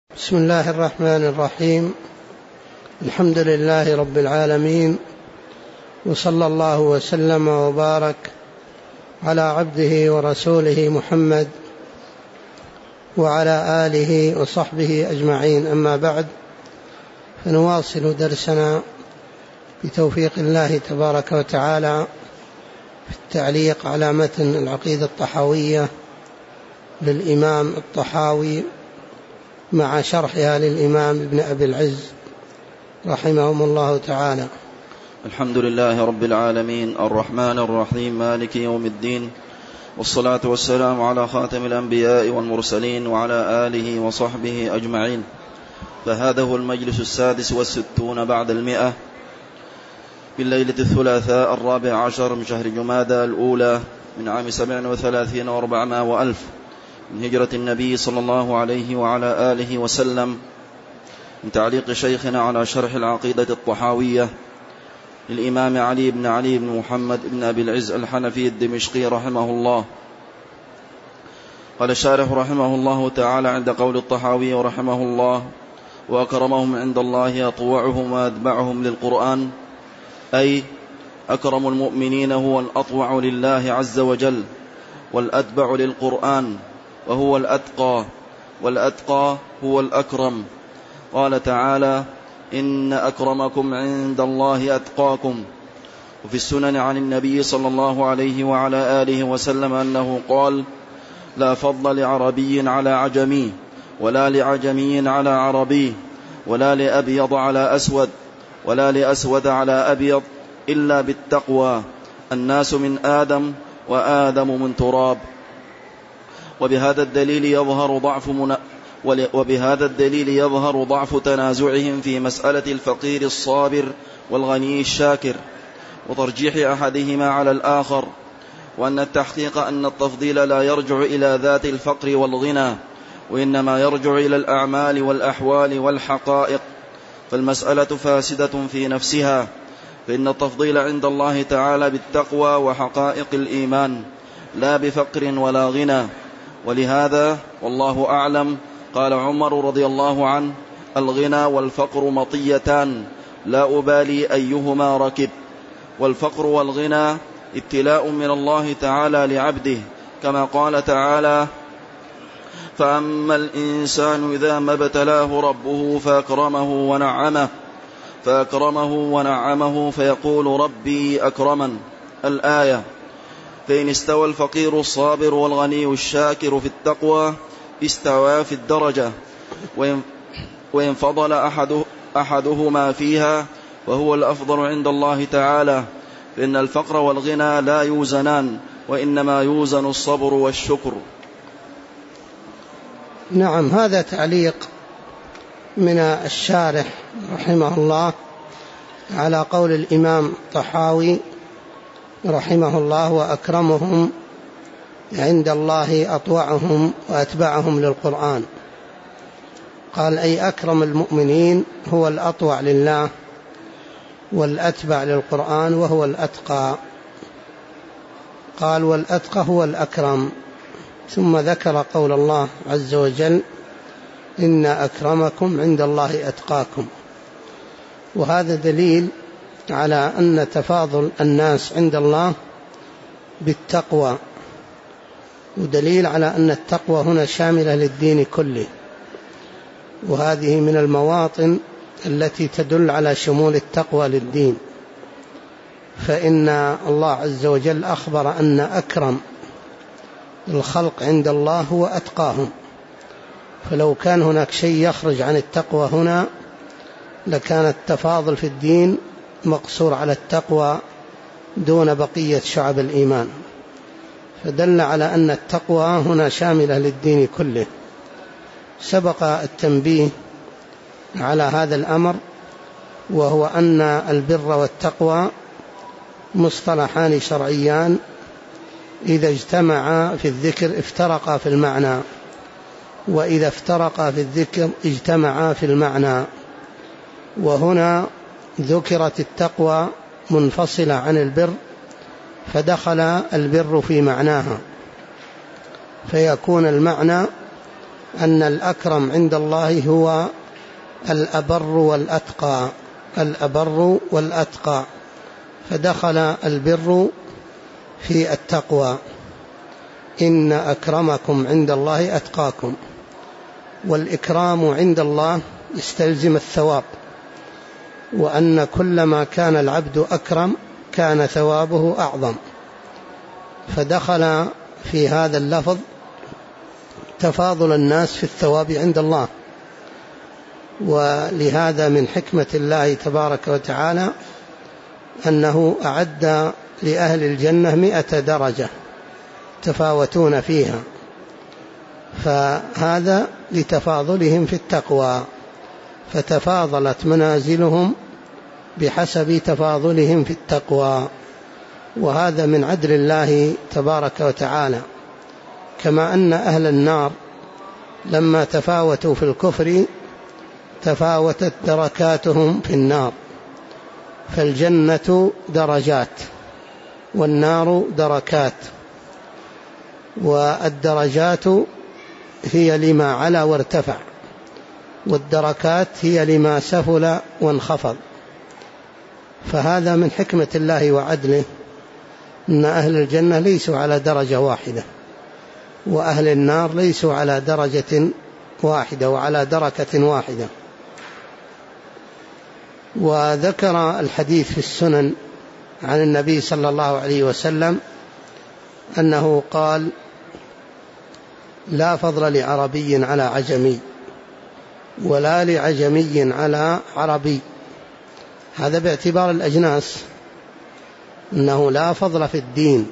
بسم الله الرحمن الرحيم. الحمد لله رب العالمين، وصلى الله وسلم وبارك على عبده ورسوله محمد وعلى آله وصحبه أجمعين. أما بعد، فنواصل درسنا بتوفيق الله تبارك وتعالى في التعليق على متن العقيدة الطحاوية للإمام الطحاوي مع شرحها للإمام ابن أبي العز رحمهم الله تعالى. الحمد لله رب العالمين الرحمن الرحيم مالك يوم الدين، والصلاة والسلام على خاتم الأنبياء والمرسلين وعلى آله وصحبه أجمعين. فهذا هو المجلس 66 بعد 100 بالليلة الثلاثاء 14 من شهر جمادى الأولى من عام 37 و400 وألف من هجرة النبي صلى الله عليه وعلى آله وسلم، من تعليق شيخنا على شرح العقيدة الطحاوية للإمام علي بن محمد بن أبي العز الحنفي الدمشقي رحمه الله. قال الشارح رحمه الله تعالى عند قول الطحاوي رحمه الله: وأكرمهم عند الله أطوعهم وأتبعهم للقرآن، أي أكرم المؤمنين هو الأطوع لله عز وجل، والأتبع للقرآن وهو الأتقى، والأتقى هو الأكرم. قال تعالى: إن أكرمكم عند الله أتقاكم. وفي السنن عن النبي صلى الله عليه وعلى آله وسلم أنه قال: لا فضل لعربي على عجمي، ولا لعجمي على عربي، ولا لأبيض على أسود، ولا لأسود على أبيض، إلا بالتقوى. الناس من آدم وآدم من تراب. وبهذا الدليل يظهر ضعف تنازعهم في مسألة الفقير الصابر والغني الشاكر، وترجيح أحدهما على الآخر، وأن التحقيق أن التفضيل لا يرجع إلى ذات الفقر والغنى، وإنما يرجع إلى الأعمال والأحوال والحقائق، فالمسألة فاسدة في نفسها، فإن التفضيل عند الله تعالى بالتقوى وحقائق الإيمان، لا بفقر ولا غنى. ولهذا والله أعلم قال عمر رضي الله عنه: الغنى والفقر مطيتان، لا أبالي أيهما ركب. والفقر والغنى ابتلاء من الله تعالى لعبده، كما قال تعالى: فأما الإنسان إذا ما ابتلاه ربه فأكرمه ونعمه فيقول ربي أكرمن. الآية. فإن استوى الفقير الصابر والغني الشاكر في التقوى استوى في الدرجة، وإن فضل أحدهما فيها وهو الأفضل عند الله تعالى، فإن الفقر والغنى لا يوزنان، وإنما يوزن الصبر والشكر. نعم، هذا تعليق من الشارح رحمه الله على قول الإمام الطحاوي رحمه الله: وأكرمهم عند الله أطوعهم وأتبعهم للقرآن. قال: أي أكرم المؤمنين هو الأطوع لله، والأتبع للقرآن وهو الأتقى. قال: والأتقى هو الأكرم. ثم ذكر قول الله عز وجل: إن أكرمكم عند الله أتقاكم. وهذا دليل على أن تفاضل الناس عند الله بالتقوى، ودليل على أن التقوى هنا شاملة للدين كله، وهذه من المواطن التي تدل على شمول التقوى للدين. فإن الله عز وجل أخبر أن أكرم الخلق عند الله هو أتقاهم، فلو كان هناك شيء يخرج عن التقوى هنا لكان التفاضل في الدين مقصور على التقوى دون بقية شعب الإيمان، فدل على أن التقوى هنا شاملة للدين كله. سبق التنبيه على هذا الأمر، وهو أن البر والتقوى مصطلحان شرعيان إذا اجتمعا في الذكر افترقا في المعنى، وإذا افترقا في الذكر اجتمعا في المعنى. وهنا ذكرت التقوى منفصلة عن البر، فدخل البر في معناها، فيكون المعنى أن الأكرم عند الله هو الأبر والأتقى، الأبر والأتقى، فدخل البر في التقوى. إن أكرمكم عند الله أتقاكم، والإكرام عند الله يستلزم الثواب، وأن كلما كان العبد أكرم كان ثوابه أعظم، فدخل في هذا اللفظ تفاضل الناس في الثواب عند الله. ولهذا من حكمة الله تبارك وتعالى أنه أعد لأهل الجنة 100 درجة تفاوتون فيها، فهذا لتفاضلهم في التقوى، فتفاضلت منازلهم بحسب تفاضلهم في التقوى، وهذا من عدل الله تبارك وتعالى. كما أن أهل النار لما تفاوتوا في الكفر تفاوتت دركاتهم في النار، فالجنة درجات والنار دركات، والدرجات هي لما علا وارتفع، والدركات هي لما سفل وانخفض. فهذا من حكمة الله وعدله أن أهل الجنة ليسوا على درجة واحدة، وأهل النار ليسوا على درجة واحدة وعلى دركة واحدة. وذكر الحديث في السنن عن النبي صلى الله عليه وسلم أنه قال: لا فضل لعربي على عجمي ولا لعجمي على عربي. هذا باعتبار الأجناس، أنه لا فضل في الدين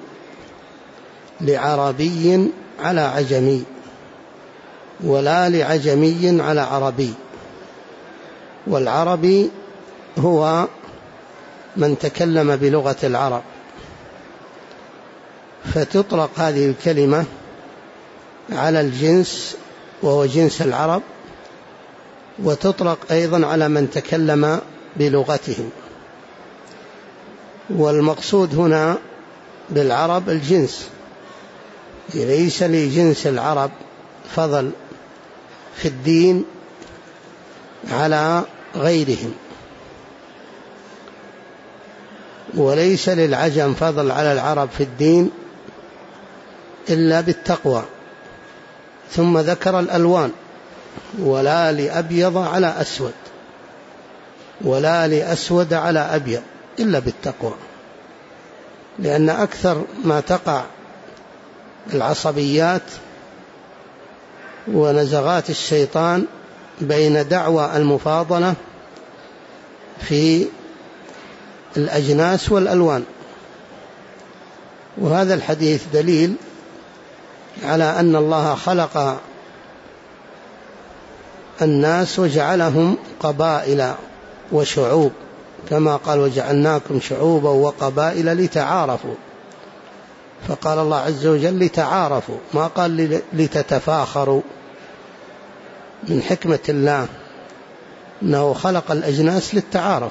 لعربي على عجمي ولا لعجمي على عربي. والعربي هو من تكلم بلغة العرب، فتطلق هذه الكلمة على الجنس وهو جنس العرب، وتطلق أيضا على من تكلم بلغتهم. والمقصود هنا بالعرب الجنس، ليس لجنس العرب فضل في الدين على غيرهم، وليس للعجم فضل على العرب في الدين إلا بالتقوى. ثم ذكر الألوان: ولا لأبيض على أسود ولا لأسود على أبيض إلا بالتقوى، لأن أكثر ما تقع العصبيات ونزغات الشيطان بين دعوى المفاضلة في الأجناس والألوان. وهذا الحديث دليل على أن الله خلق الناس وجعلهم قبائل وشعوب، كما قال: وجعلناكم شعوبا وقبائل لتعارفوا. فقال الله عز وجل لتعارفوا، ما قال لتتفاخروا. من حكمة الله أنه خلق الأجناس للتعارف.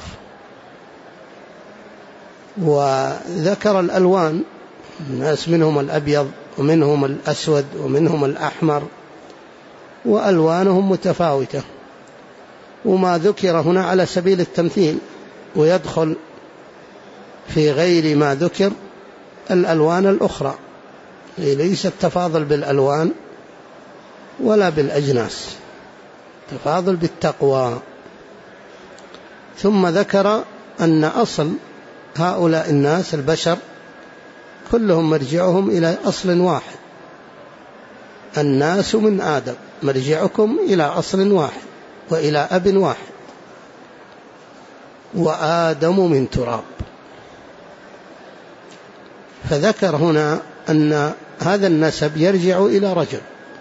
وذكر الألوان: الناس منهم الأبيض ومنهم الأسود ومنهم الأحمر، وألوانهم متفاوتة. وما ذكر هنا على سبيل التمثيل، ويدخل في غير ما ذكر الألوان الأخرى، ليس التفاضل بالألوان ولا بالأجناس، تفاضل بالتقوى. ثم ذكر أن أصل هؤلاء الناس البشر كلهم مرجعهم إلى أصل واحد: الناس من آدم، مرجعكم إلى أصل واحد وإلى أب واحد، وآدم من تراب. فذكر هنا أن هذا النسب يرجع إلى رجل،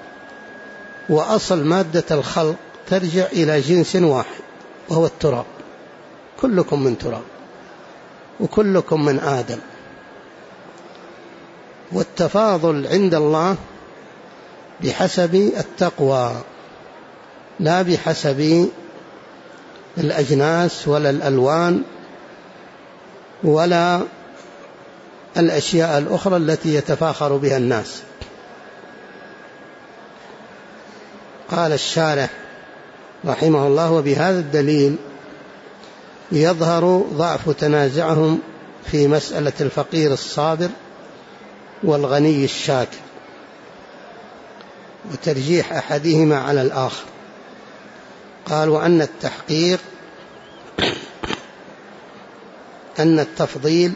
وأصل مادة الخلق ترجع إلى جنس واحد وهو التراب. كلكم من تراب وكلكم من آدم. والتفاضل عند الله بحسب التقوى، لا بحسب الأجناس ولا الألوان ولا الأشياء الأخرى التي يتفاخر بها الناس. قال الشارح رحمه الله: وبهذا الدليل يظهر ضعف تنازعهم في مسألة الفقير الصابر والغني الشاكر وترجيح أحدهما على الآخر. قال: وأن التحقيق أن التفضيل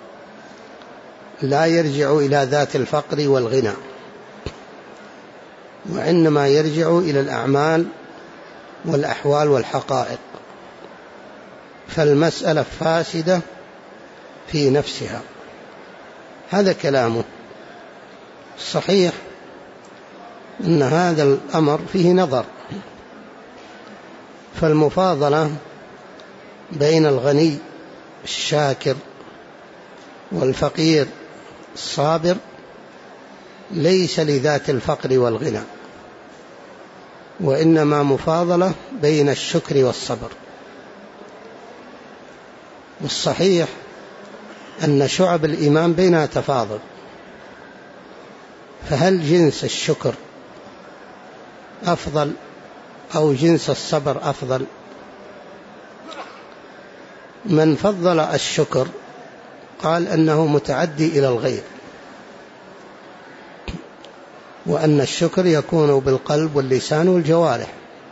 لا يرجع إلى ذات الفقر والغنى، وإنما يرجع إلى الأعمال والأحوال والحقائق، فالمسألة فاسدة في نفسها. هذا كلامه. صحيح أن هذا الأمر فيه نظر، فالمفاضلة بين الغني الشاكر والفقير الصابر ليس لذات الفقر والغنى، وإنما مفاضلة بين الشكر والصبر. والصحيح أن شعب الإيمان بينها تفاضل، فهل جنس الشكر أفضل أو جنس الصبر أفضل؟ من فضل الشكر قال أنه متعدي إلى الغير، وأن الشكر يكون بالقلب واللسان والجوارح،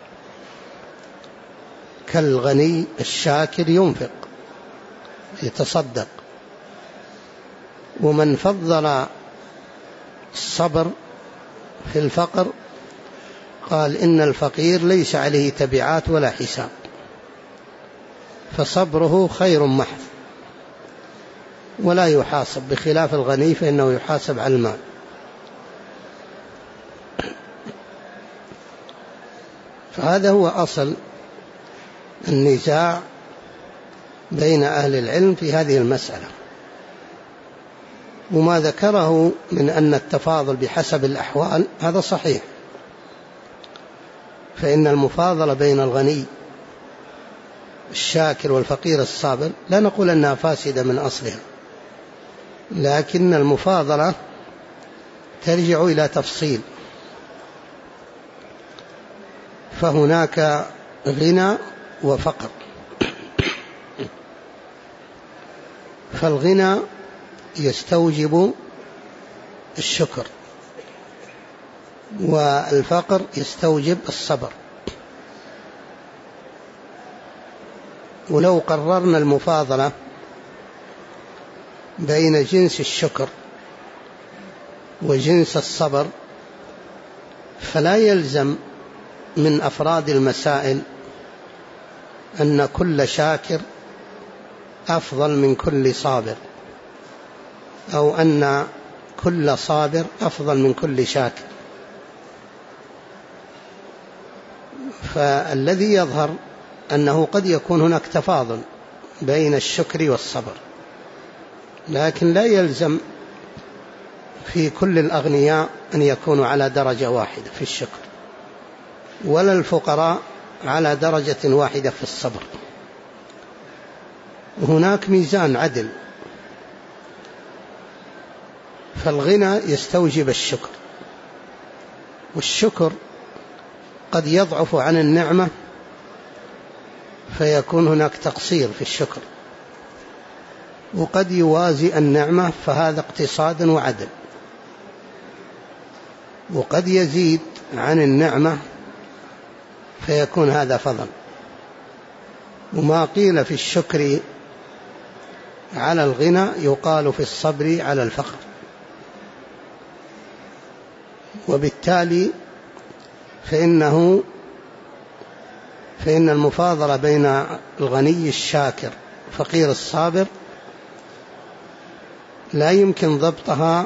كالغني الشاكر ينفق يتصدق. ومن فضل الصبر في الفقر قال إن الفقير ليس عليه تبعات ولا حساب، فصبره خير محض ولا يحاسب، بخلاف الغني فإنه يحاسب على المال. فهذا هو أصل النزاع بين أهل العلم في هذه المسألة. وما ذكره من أن التفاضل بحسب الأحوال هذا صحيح، فإن المفاضلة بين الغني الشاكر والفقير الصابر لا نقول أنها فاسدة من أصلها، لكن المفاضلة ترجع إلى تفصيل، فهناك غنى وفقر. فالغنى يستوجب الشكر، والفقر يستوجب الصبر. ولو قررنا المفاضلة بين جنس الشكر وجنس الصبر، فلا يلزم من أفراد المسائل أن كل شاكر أفضل من كل صابر، أو أن كل صابر أفضل من كل شاكر. فالذي يظهر أنه قد يكون هناك تفاضل بين الشكر والصبر، لكن لا يلزم في كل الأغنياء أن يكونوا على درجة واحدة في الشكر، ولا الفقراء على درجة واحدة في الصبر. هناك ميزان عدل، فالغنى يستوجب الشكر، والشكر قد يضعف عن النعمة فيكون هناك تقصير في الشكر، وقد يوازي النعمة فهذا اقتصاد وعدل، وقد يزيد عن النعمة فيكون هذا فضل. وما قيل في الشكر على الغنى يقال في الصبر على الفقر. وبالتالي فإن المفاضلة بين الغني الشاكر فقير الصابر لا يمكن ضبطها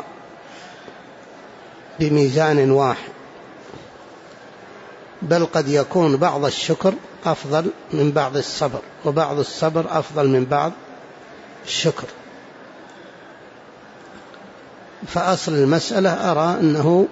بميزان واحد، بل قد يكون بعض الشكر أفضل من بعض الصبر، وبعض الصبر أفضل من بعض الشكر. فأصل المسألة أرى أنه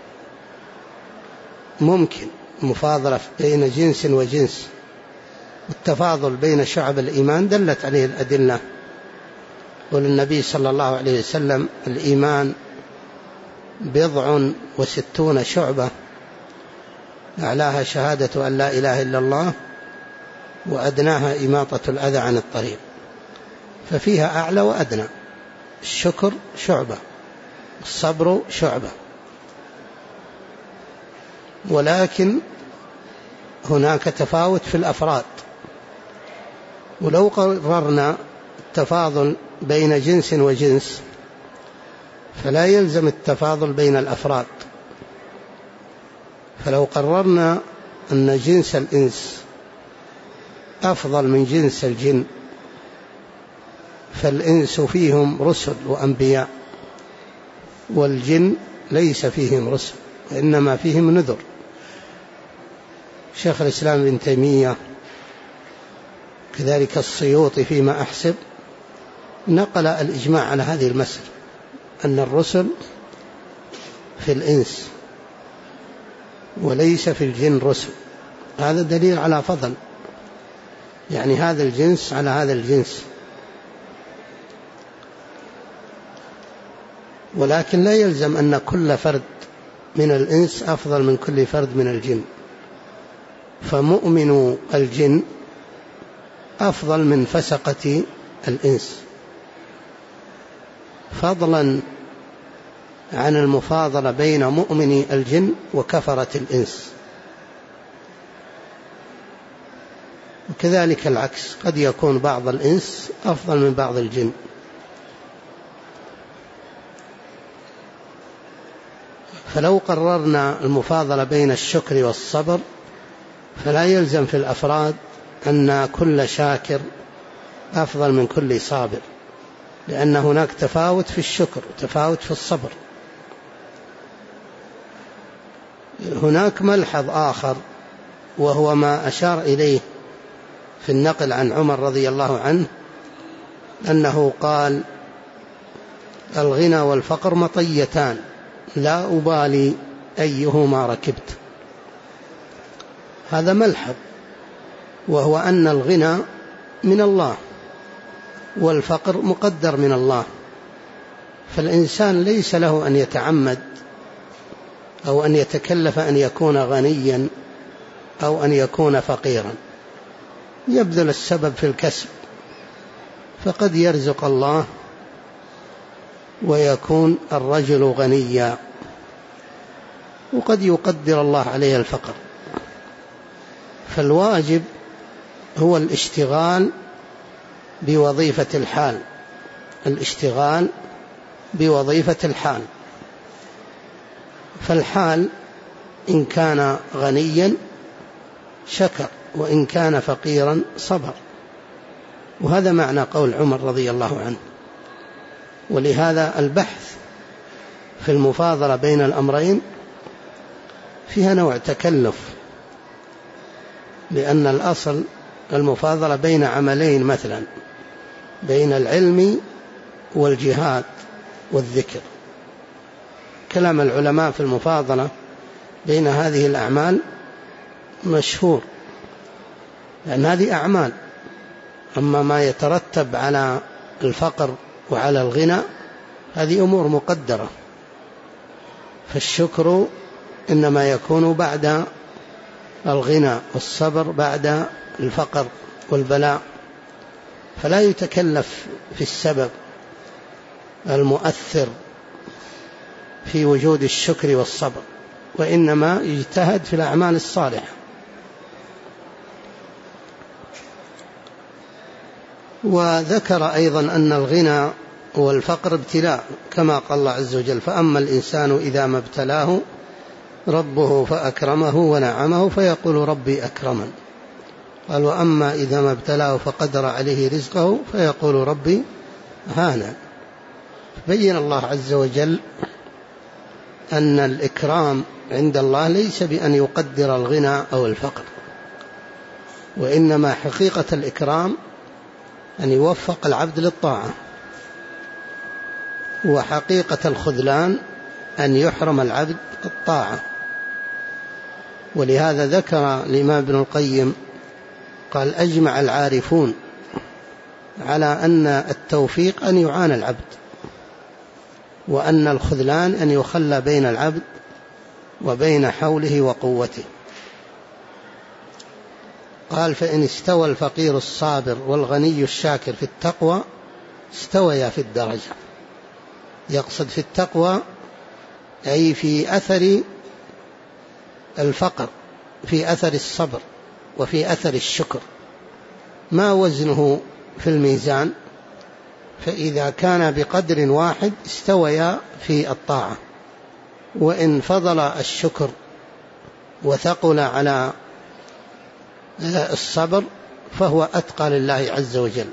ممكن مفاضلة بين جنس وجنس، والتفاضل بين شعب الإيمان دلت عليه الأدلة. قال النبي صلى الله عليه وسلم: الإيمان 60 شعبة، أعلاها شهادة أن لا إله إلا الله، وأدناها إماطة الأذى عن الطريق، ففيها أعلى وأدنى. الشكر شعبة، الصبر شعبة، ولكن هناك تفاوت في الأفراد. ولو قررنا التفاضل بين جنس وجنس فلا يلزم التفاضل بين الأفراد. فلو قررنا أن جنس الإنس أفضل من جنس الجن، فالإنس فيهم رسل وأنبياء، والجن ليس فيهم رسل وإنما فيهم نذر. شيخ الإسلام ابن تيمية كذلك السيوطي فيما أحسب نقل الإجماع على هذه المسألة، أن الرسل في الإنس وليس في الجن رسل. هذا دليل على فضل، يعني هذا الجنس على هذا الجنس. ولكن لا يلزم أن كل فرد من الإنس أفضل من كل فرد من الجن، فمؤمن الجن أفضل من فسقة الإنس، فضلا عن المفاضلة بين مؤمن الجن وكفرة الإنس. وكذلك العكس، قد يكون بعض الإنس أفضل من بعض الجن. فلو قررنا المفاضلة بين الشكر والصبر فلا يلزم في الأفراد أن كل شاكر أفضل من كل صابر، لأن هناك تفاوت في الشكر وتفاوت في الصبر. هناك ملحظ آخر، وهو ما أشار إليه في النقل عن عمر رضي الله عنه، أنه قال: الغنى والفقر مطيتان لا أبالي أيهما ركبت. هذا ملحظ، وهو أن الغنى من الله والفقر مقدر من الله، فالإنسان ليس له أن يتعمد أو أن يتكلف أن يكون غنيا أو أن يكون فقيرا، يبذل السبب في الكسب، فقد يرزق الله ويكون الرجل غنيا، وقد يقدر الله عليه الفقر. فالواجب هو الاشتغال بوظيفة الحال، الاشتغال بوظيفة الحال. فالحال إن كان غنيا شكر، وإن كان فقيرا صبر. وهذا معنى قول عمر رضي الله عنه. ولهذا البحث في المفاضلة بين الأمرين فيها نوع تكلف، لأن الأصل المفاضلة بين عملين، مثلا بين العلم والجهاد والذكر. كلام العلماء في المفاضلة بين هذه الأعمال مشهور، لأن هذه أعمال. أما ما يترتب على الفقر وعلى الغنى هذه أمور مقدرة، فالشكر إنما يكون بعد الغنى، والصبر بعد الفقر والبلاء، فلا يتكلف في السبب المؤثر في وجود الشكر والصبر، وإنما يجتهد في الأعمال الصالحة. وذكر أيضا أن الغنى والفقر ابتلاء، كما قال الله عز وجل: فأما الإنسان إذا ما ابتلاه ربه فأكرمه ونعمه فيقول ربي أكرمن. قال: وأما إذا ما ابتلاه فقدر عليه رزقه فيقول ربي هانا. بين الله عز وجل أن الإكرام عند الله ليس بأن يقدر الغنى أو الفقر، وإنما حقيقة الإكرام أن يوفق العبد للطاعة، وحقيقة الخذلان أن يحرم العبد الطاعة. ولهذا ذكر الإمام ابن القيم قال: أجمع العارفون على أن التوفيق أن يعان العبد، وأن الخذلان أن يخلى بين العبد وبين حوله وقوته. قال فإن استوى الفقير الصابر والغني الشاكر في التقوى استويا في الدرجة. يقصد في التقوى أي في أثر الفقر، في أثر الصبر، وفي أثر الشكر، ما وزنه في الميزان، فإذا كان بقدر واحد استويا في الطاعة. وإن فضل الشكر وثقل على الصبر فهو أتقى لله عز وجل.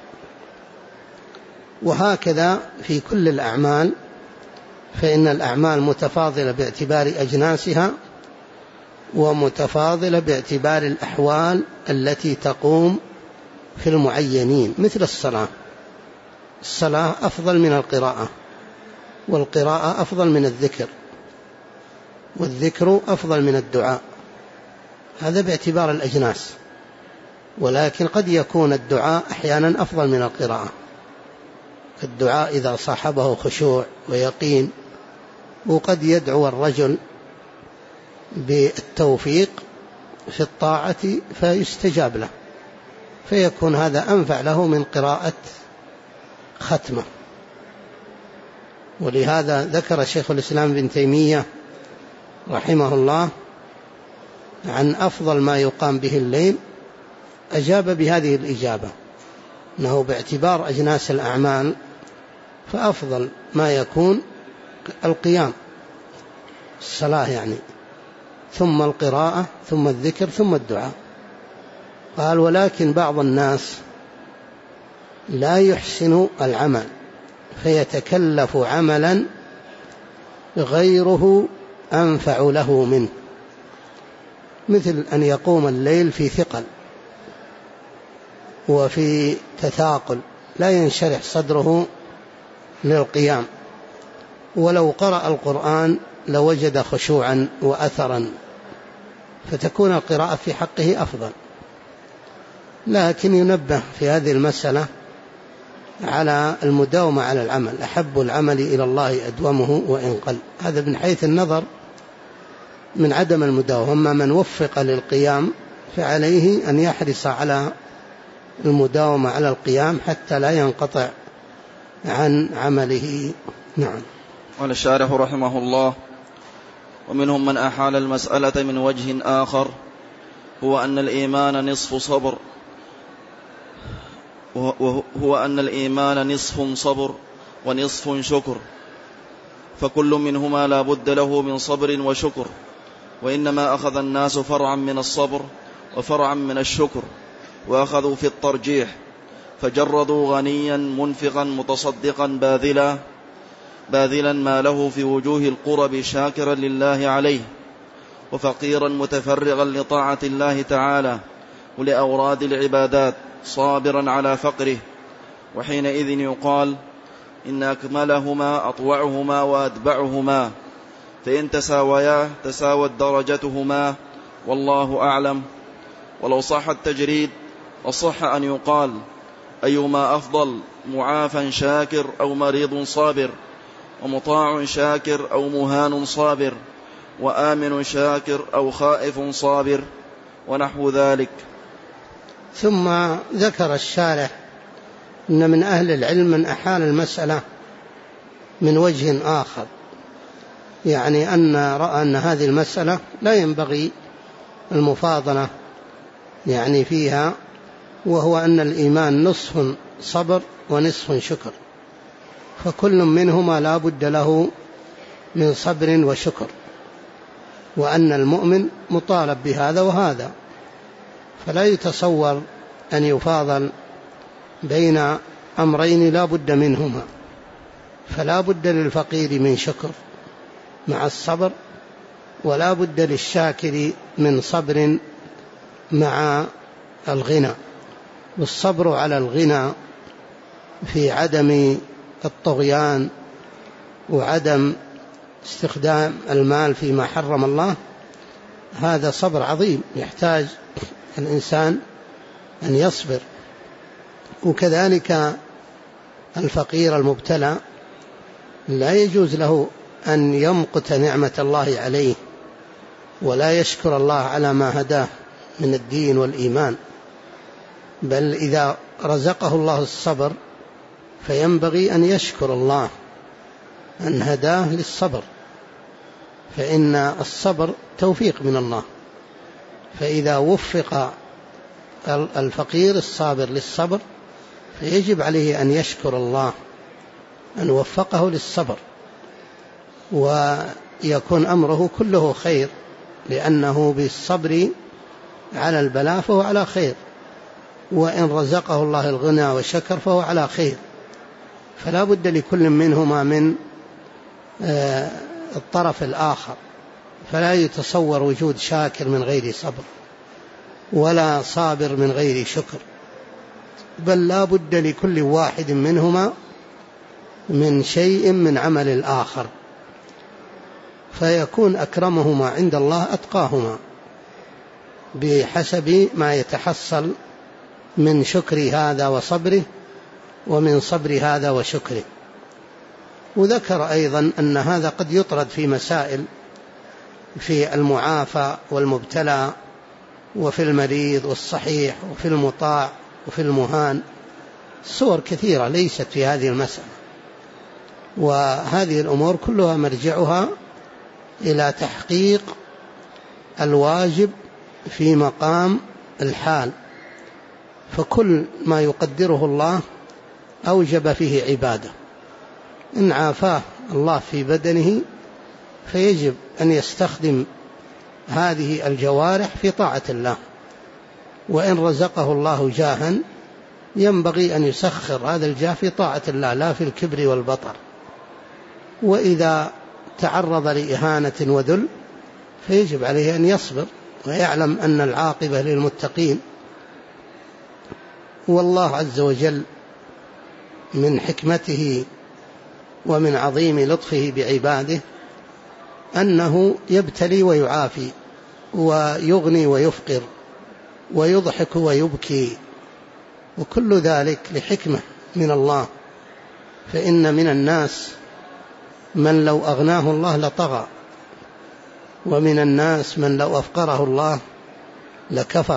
وهكذا في كل الأعمال، فإن الأعمال متفاضلة باعتبار أجناسها، ومتفاضلة باعتبار الأحوال التي تقوم في المعينين، مثل الصلاة. الصلاة أفضل من القراءة، والقراءة أفضل من الذكر، والذكر أفضل من الدعاء، هذا باعتبار الأجناس. ولكن قد يكون الدعاء أحيانا أفضل من القراءة، الدعاء إذا صاحبه خشوع ويقين، وقد يدعو الرجل بالتوفيق في الطاعة فيستجاب له، فيكون هذا أنفع له من قراءة ختمة. ولهذا ذكر شيخ الإسلام ابن تيمية رحمه الله عن أفضل ما يقام به الليل، أجاب بهذه الإجابة، أنه باعتبار أجناس الأعمال فأفضل ما يكون القيام، الصلاة يعني، ثم القراءة، ثم الذكر، ثم الدعاء. قال ولكن بعض الناس لا يحسن العمل فيتكلف عملا غيره أنفع له منه، مثل أن يقوم الليل في ثقل وفي تثاقل، لا ينشرح صدره للقيام، ولو قرأ القرآن لوجد خشوعا وأثرا، فتكون القراءة في حقه أفضل. لكن ينبه في هذه المسألة على المداومة على العمل، أحب العمل إلى الله أدومه وإن قل، هذا من حيث النظر من عدم المداومة. أما من وفق للقيام فعليه أن يحرص على المداومة على القيام حتى لا ينقطع عن عمله. نعم. قال الشارح رحمه الله: ومنهم من أحال المسألة من وجه آخر، هو أن الإيمان نصف صبر، نصف صبر ونصف شكر، فكل منهما لا بد له من صبر وشكر، وإنما أخذ الناس فرعا من الصبر وفرعا من الشكر، وأخذوا في الترجيح، فجردوا غنيا منفقا متصدقا باذلا ما له في وجوه القرب شاكرا لله عليه، وفقيرا متفرغا لطاعة الله تعالى ولأوراد العبادات صابرا على فقره. وحينئذ يقال إن أكملهما أطوعهما وأتبعهما، فإن تساويا تساوت درجتهما، والله أعلم. ولو صح التجريد وصح أن يقال أيما أفضل، معافى شاكر أو مريض صابر، ومطاع شاكر أو مهان صابر، وآمن شاكر أو خائف صابر، ونحو ذلك. ثم ذكر الشارح أن من أهل العلم من أحال المسألة من وجه آخر، يعني أن رأى أن هذه المسألة لا ينبغي المفاضلة يعني فيها، وهو أن الإيمان نصف صبر ونصف شكر، فكل منهما لا بد له من صبر وشكر، وأن المؤمن مطالب بهذا وهذا، فلا يتصور أن يفاضل بين أمرين لا بد منهما. فلا بد للفقير من شكر مع الصبر، ولا بد للشاكر من صبر مع الغنى. والصبر على الغنى في عدم الطغيان وعدم استخدام المال فيما حرم الله، هذا صبر عظيم يحتاج الإنسان أن يصبر. وكذلك الفقير المبتلى لا يجوز له أن يمقت نعمة الله عليه ولا يشكر الله على ما هداه من الدين والإيمان، بل إذا رزقه الله الصبر فينبغي أن يشكر الله أن هداه للصبر، فإن الصبر توفيق من الله. فإذا وفق الفقير الصابر للصبر فيجب عليه أن يشكر الله أن وفقه للصبر، ويكون أمره كله خير، لأنه بالصبر على البلاء فهو على خير، وإن رزقه الله الغنى وشكر فهو على خير. فلا بد لكل منهما من الطرف الآخر، فلا يتصور وجود شاكر من غير صبر ولا صابر من غير شكر، بل لا بد لكل واحد منهما من شيء من عمل الآخر، فيكون أكرمهما عند الله أتقاهما بحسب ما يتحصل من شكر هذا وصبره، ومن صبر هذا وشكره. وذكر أيضا أن هذا قد يطرد في مسائل في المعافى والمبتلى، وفي المريض والصحيح، وفي المطاع وفي المهان، صور كثيرة ليست في هذه المسألة. وهذه الأمور كلها مرجعها إلى تحقيق الواجب في مقام الحال، فكل ما يقدره الله أوجب فيه عبادة. إن عافاه الله في بدنه فيجب أن يستخدم هذه الجوارح في طاعة الله، وإن رزقه الله جاها ينبغي أن يسخر هذا الجاه في طاعة الله لا في الكبر والبطر. وإذا تعرض لإهانة وذل فيجب عليه أن يصبر ويعلم أن العاقبة للمتقين. والله عز وجل من حكمته ومن عظيم لطفه بعباده أنه يبتلي ويعافي، ويغني ويفقر، ويضحك ويبكي، وكل ذلك لحكمة من الله. فإن من الناس من لو أغناه الله لطغى، ومن الناس من لو أفقره الله لكفر.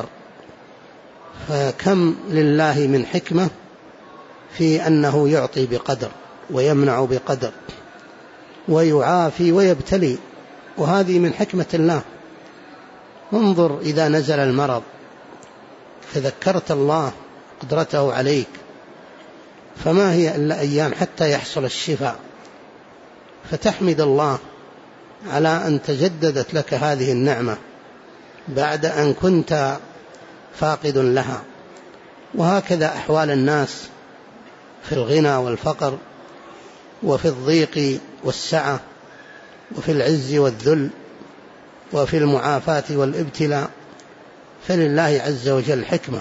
فكم لله من حكمة في أنه يعطي بقدر ويمنع بقدر ويعافي ويبتلي، وهذه من حكمة الله. انظر إذا نزل المرض تذكرت الله قدرته عليك، فما هي إلا أيام حتى يحصل الشفاء، فتحمد الله على أن تجددت لك هذه النعمة بعد أن كنت فاقد لها. وهكذا أحوال الناس في الغنى والفقر، وفي الضيق والسعة، وفي العز والذل، وفي المعافاة والابتلاء، فلله عز وجل حكمة.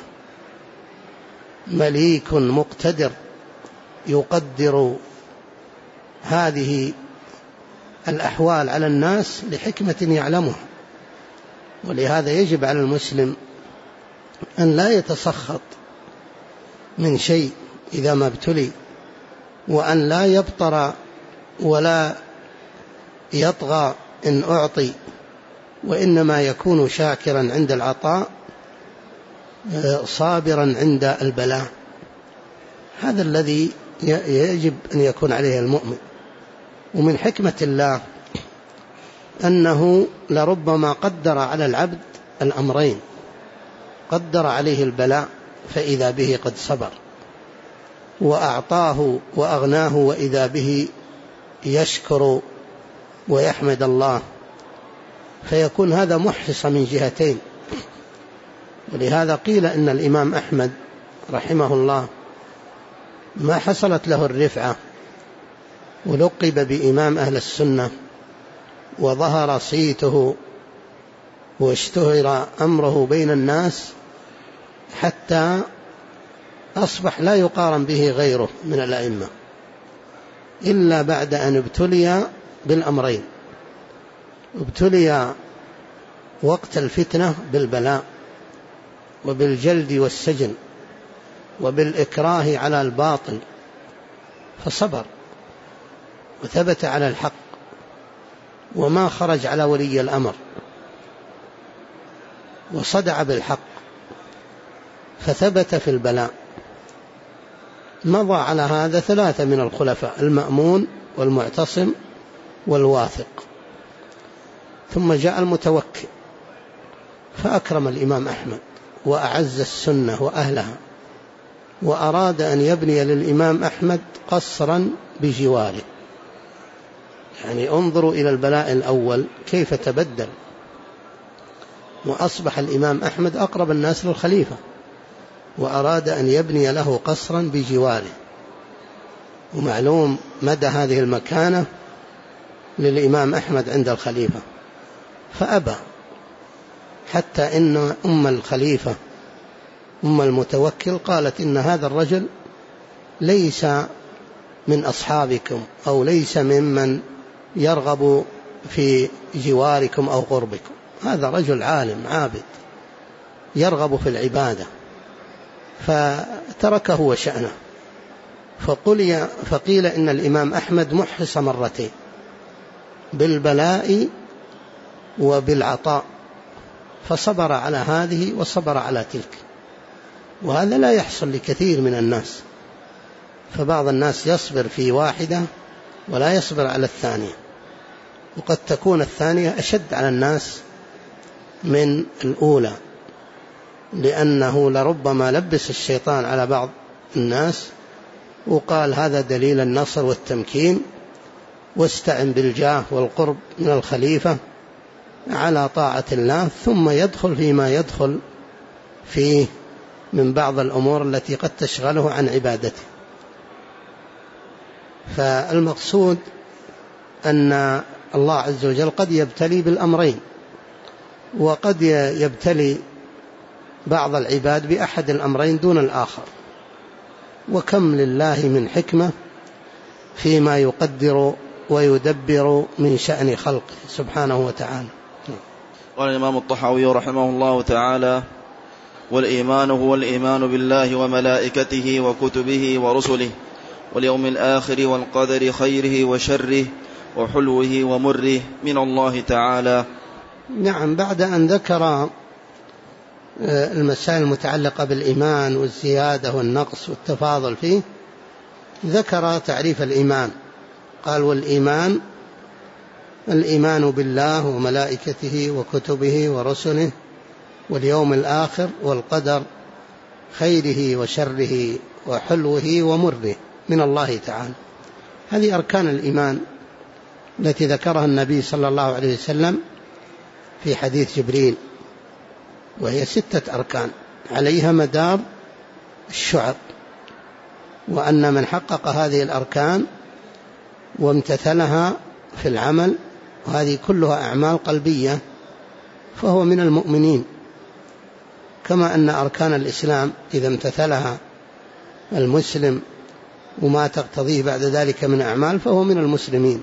مليك مقتدر يقدر هذه الأحوال على الناس لحكمة يعلمها. ولهذا يجب على المسلم أن لا يتسخط من شيء إذا ما ابتلي، وأن لا يبطر ولا يطغى إن أعطي، وإنما يكون شاكرا عند العطاء صابرا عند البلاء. هذا الذي يجب أن يكون عليه المؤمن. ومن حكمة الله أنه لربما قدر على العبد الأمرين، قدر عليه البلاء فإذا به قد صبر، وأعطاه وأغناه وإذا به يشكر ويحمد الله، فيكون هذا محرص من جهتين. ولهذا قيل إن الإمام أحمد رحمه الله ما حصلت له الرفعة ولقب بإمام أهل السنة وظهر صيته واشتهر أمره بين الناس حتى أصبح لا يقارن به غيره من الأئمة إلا بعد أن ابتلي بالأمرين. ابتلي وقت الفتنة بالبلاء وبالجلد والسجن وبالإكراه على الباطل، فصبر وثبت على الحق وما خرج على ولي الأمر، وصدع بالحق فثبت في البلاء. مضى على هذا 3 من الخلفاء: المأمون والمعتصم والواثق. ثم جاء المتوكل فأكرم الإمام أحمد وأعز السنة وأهلها، وأراد أن يبني للإمام أحمد قصرا بجواره. يعني انظروا إلى البلاء الأول كيف تبدل، وأصبح الإمام أحمد أقرب الناس للخليفة، وأراد أن يبني له قصرا بجواره. ومعلوم مدى هذه المكانة للإمام أحمد عند الخليفة، فأبى، حتى إن أم الخليفة أم المتوكل قالت: إن هذا الرجل ليس من أصحابكم، أو ليس ممن يرغب في جواركم أو قربكم، هذا رجل عالم عابد يرغب في العبادة. فتركه وشأنه. فقيل إن الإمام أحمد محرص مرتين، بالبلاء وبالعطاء، فصبر على هذه وصبر على تلك، وهذا لا يحصل لكثير من الناس. فبعض الناس يصبر في واحدة ولا يصبر على الثانية، وقد تكون الثانية أشد على الناس من الأولى، لأنه لربما لبس الشيطان على بعض الناس وقال هذا دليل النصر والتمكين، واستعن بالجاه والقرب من الخليفة على طاعة الله، ثم يدخل فيما يدخل فيه من بعض الأمور التي قد تشغله عن عبادته. فالمقصود أن الله عز وجل قد يبتلي بالأمرين، وقد يبتلي بعض العباد بأحد الأمرين دون الآخر، وكم لله من حكمة فيما يقدر ويدبر من شأن خلقه سبحانه وتعالى. قال الإمام الطحاوي رحمه الله تعالى: والإيمان هو الإيمان بالله وملائكته وكتبه ورسله واليوم الآخر والقدر خيره وشره وحلوه ومره من الله تعالى. نعم، بعد أن ذكر المسائل المتعلقة بالإيمان والزيادة والنقص والتفاضل فيه، ذكر تعريف الإيمان. قال: والإيمان الإيمان بالله وملائكته وكتبه ورسله واليوم الآخر والقدر خيره وشره وحلوه ومره من الله تعالى. هذه أركان الإيمان التي ذكرها النبي صلى الله عليه وسلم في حديث جبريل، وهي 6 أركان عليها مدار الشعب، وأن من حقق هذه الأركان وامتثلها في العمل، وهذه كلها أعمال قلبية، فهو من المؤمنين. كما أن أركان الإسلام إذا امتثلها المسلم وما تقتضيه بعد ذلك من أعمال فهو من المسلمين.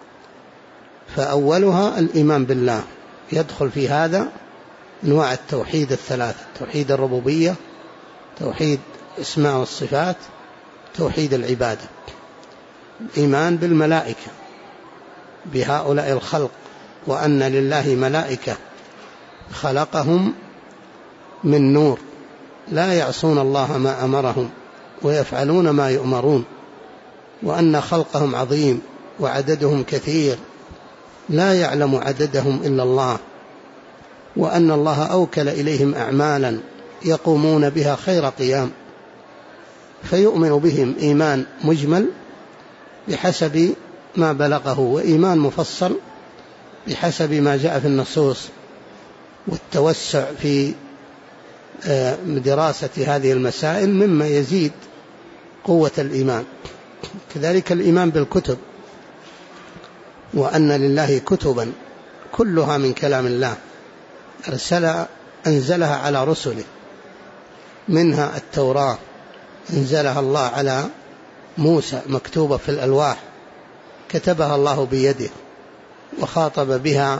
فأولها الإيمان بالله، يدخل في هذا أنواع التوحيد 3: توحيد الربوبية، توحيد الأسماء والصفات، توحيد العبادة. الإيمان بالملائكة، بهؤلاء الخلق، وأن لله ملائكة خلقهم من نور لا يعصون الله ما أمرهم ويفعلون ما يؤمرون، وأن خلقهم عظيم وعددهم كثير لا يعلم عددهم إلا الله، وأن الله أوكل إليهم أعمالا يقومون بها خير قيام، فيؤمن بهم إيمان مجمل بحسب ما بلغه، وإيمان مفصل بحسب ما جاء في النصوص، والتوسع في دراسة هذه المسائل مما يزيد قوة الإيمان. كذلك الإيمان بالكتب، وأن لله كتبا كلها من كلام الله أنزلها على رسله، منها التوراة أنزلها الله على موسى مكتوبة في الألواح، كتبها الله بيده وخاطب بها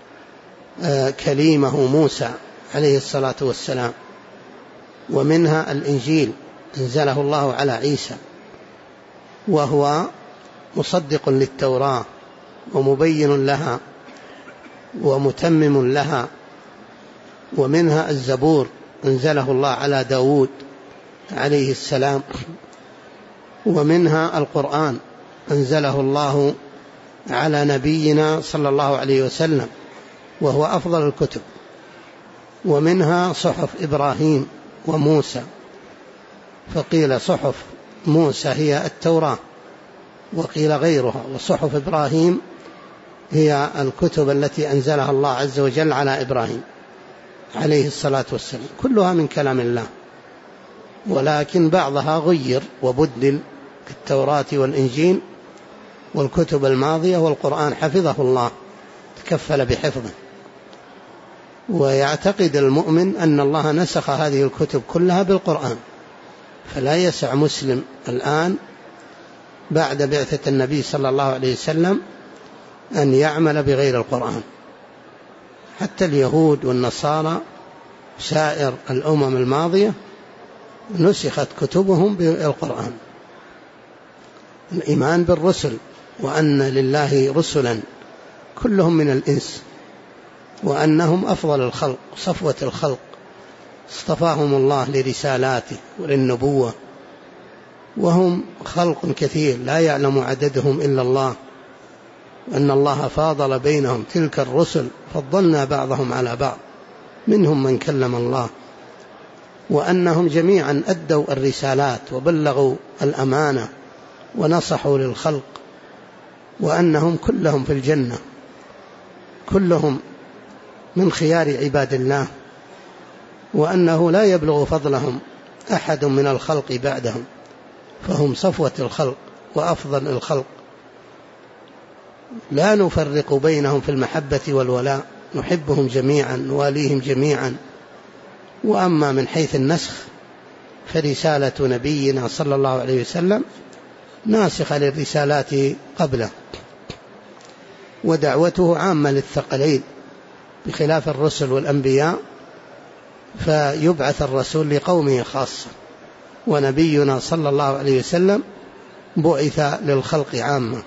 كليمه موسى عليه الصلاة والسلام. ومنها الإنجيل أنزله الله على عيسى، وهو مصدق للتوراة ومبين لها ومتمم لها. ومنها الزبور أنزله الله على داود عليه السلام، ومنها القرآن أنزله الله على نبينا صلى الله عليه وسلم وهو أفضل الكتب، ومنها صحف إبراهيم وموسى، فقيل صحف موسى هي التوراة وقيل غيرها، وصحف إبراهيم هي الكتب التي أنزلها الله عز وجل على إبراهيم عليه الصلاة والسلام، كلها من كلام الله، ولكن بعضها غير وبدل كالتوراة والإنجيل والكتب الماضية، والقرآن حفظه الله تكفل بحفظه. ويعتقد المؤمن أن الله نسخ هذه الكتب كلها بالقرآن، فلا يسع مسلم الآن بعد بعثة النبي صلى الله عليه وسلم أن يعمل بغير القرآن. حتى اليهود والنصارى سائر الأمم الماضية نسخت كتبهم بالقرآن. الإيمان بالرسل، وأن لله رسلا كلهم من الإنس، وأنهم أفضل الخلق صفوة الخلق، اصطفاهم الله لرسالاته وللنبوة، وهم خلق كثير لا يعلم عددهم إلا الله، وأن الله فاضل بينهم تلك الرسل فضلنا بعضهم على بعض منهم من كلم الله، وأنهم جميعا أدوا الرسالات وبلغوا الأمانة ونصحوا للخلق، وأنهم كلهم في الجنة، كلهم من خيار عباد الله، وأنه لا يبلغ فضلهم أحد من الخلق بعدهم، فهم صفوة الخلق وأفضل الخلق، لا نفرق بينهم في المحبة والولاء، نحبهم جميعا نواليهم جميعا. وأما من حيث النسخ فرسالة نبينا صلى الله عليه وسلم ناسخة للرسالات قبله، ودعوته عامة للثقلين بخلاف الرسل والأنبياء، فيبعث الرسول لقومه خاصة، ونبينا صلى الله عليه وسلم بعث للخلق عامة.